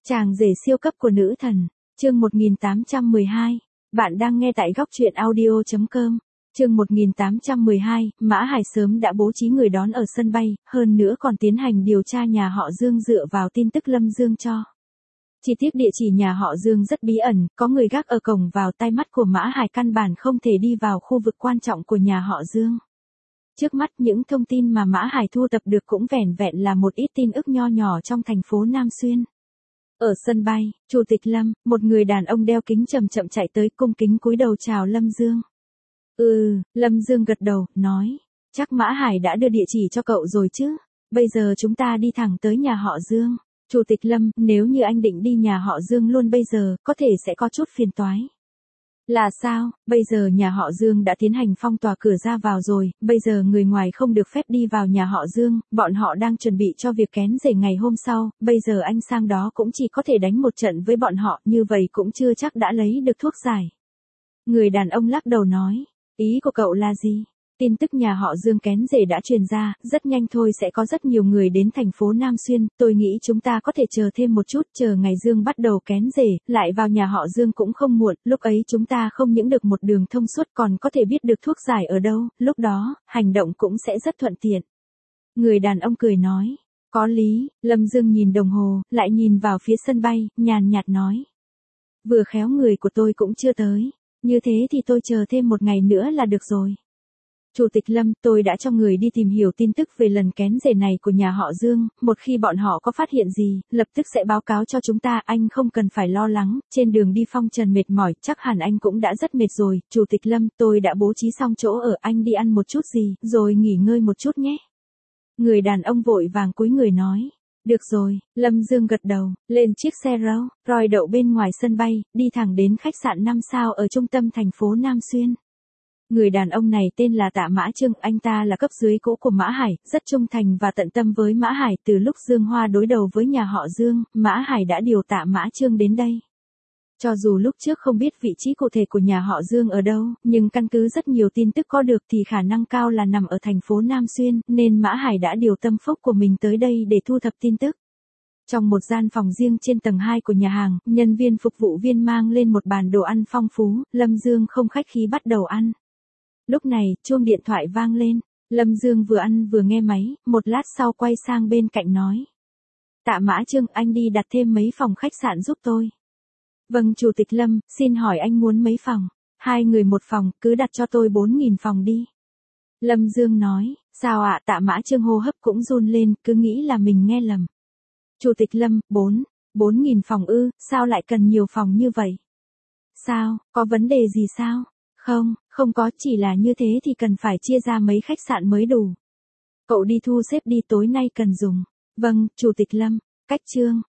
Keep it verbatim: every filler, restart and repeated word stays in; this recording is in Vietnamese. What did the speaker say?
Chàng rể siêu cấp của nữ thần, chương một nghìn tám trăm mười hai. Bạn đang nghe tại góc truyện audio chấm com. Chương một nghìn tám trăm mười hai, Mã Hải sớm đã bố trí người đón ở sân bay, hơn nữa còn tiến hành điều tra nhà họ Dương dựa vào tin tức Lâm Dương cho. Chi tiết địa chỉ nhà họ Dương rất bí ẩn, có người gác ở cổng vào, tai mắt của Mã Hải căn bản không thể đi vào khu vực quan trọng của nhà họ Dương. Trước mắt những thông tin mà Mã Hải thu tập được cũng vẻn vẹn là một ít tin ức nho nhỏ trong thành phố Nam Xuyên. Ở sân bay, Chủ tịch Lâm, một người đàn ông đeo kính chậm chậm chạy tới, cung kính cúi đầu chào Lâm Dương. Ừ, Lâm Dương gật đầu, nói, chắc Mã Hải đã đưa địa chỉ cho cậu rồi chứ, bây giờ chúng ta đi thẳng tới nhà họ Dương. Chủ tịch Lâm, nếu như anh định đi nhà họ Dương luôn bây giờ, có thể sẽ có chút phiền toái. Là sao, bây giờ nhà họ Dương đã tiến hành phong tỏa cửa ra vào rồi, bây giờ người ngoài không được phép đi vào nhà họ Dương, bọn họ đang chuẩn bị cho việc kén rể ngày hôm sau, bây giờ anh sang đó cũng chỉ có thể đánh một trận với bọn họ, như vậy cũng chưa chắc đã lấy được thuốc giải. Người đàn ông lắc đầu nói, ý của cậu là gì? Tin tức nhà họ Dương kén rể đã truyền ra, rất nhanh thôi sẽ có rất nhiều người đến thành phố Nam Xuyên, tôi nghĩ chúng ta có thể chờ thêm một chút, chờ ngày Dương bắt đầu kén rể, lại vào nhà họ Dương cũng không muộn, lúc ấy chúng ta không những được một đường thông suốt còn có thể biết được thuốc giải ở đâu, lúc đó, hành động cũng sẽ rất thuận tiện. Người đàn ông cười nói, có lý, Lâm Dương nhìn đồng hồ, lại nhìn vào phía sân bay, nhàn nhạt nói. Vừa khéo người của tôi cũng chưa tới, như thế thì tôi chờ thêm một ngày nữa là được rồi. Chủ tịch Lâm, tôi đã cho người đi tìm hiểu tin tức về lần kén rể này của nhà họ Dương, một khi bọn họ có phát hiện gì, lập tức sẽ báo cáo cho chúng ta, anh không cần phải lo lắng, trên đường đi phong trần mệt mỏi, chắc hẳn anh cũng đã rất mệt rồi, Chủ tịch Lâm, tôi đã bố trí xong chỗ ở, anh đi ăn một chút gì, rồi nghỉ ngơi một chút nhé. Người đàn ông vội vàng cúi người nói. Được rồi, Lâm Dương gật đầu, lên chiếc xe Rolls Royce đậu bên ngoài sân bay, đi thẳng đến khách sạn năm sao ở trung tâm thành phố Nam Xuyên. Người đàn ông này tên là Tạ Mã Trương, anh ta là cấp dưới cũ của Mã Hải, rất trung thành và tận tâm với Mã Hải, từ lúc Dương Hoa đối đầu với nhà họ Dương, Mã Hải đã điều Tạ Mã Trương đến đây. Cho dù lúc trước không biết vị trí cụ thể của nhà họ Dương ở đâu, nhưng căn cứ rất nhiều tin tức có được thì khả năng cao là nằm ở thành phố Nam Xuyên, nên Mã Hải đã điều tâm phúc của mình tới đây để thu thập tin tức. Trong một gian phòng riêng trên tầng hai của nhà hàng, nhân viên phục vụ viên mang lên một bàn đồ ăn phong phú, Lâm Dương không khách khí bắt đầu ăn. Lúc này, chuông điện thoại vang lên, Lâm Dương vừa ăn vừa nghe máy, một lát sau quay sang bên cạnh nói. Tạ Mã Trương, anh đi đặt thêm mấy phòng khách sạn giúp tôi. Vâng Chủ tịch Lâm, xin hỏi anh muốn mấy phòng? Hai người một phòng, cứ đặt cho tôi bốn nghìn phòng đi. Lâm Dương nói, sao ạ? Tạ Mã Trương hô hấp cũng run lên, cứ nghĩ là mình nghe lầm. Chủ tịch Lâm, bốn, bốn nghìn phòng ư, sao lại cần nhiều phòng như vậy? Sao, có vấn đề gì sao? Không, không có, chỉ là như thế thì cần phải chia ra mấy khách sạn mới đủ. Cậu đi thu xếp đi, tối nay cần dùng. Vâng, Chủ tịch Lâm, cách chương,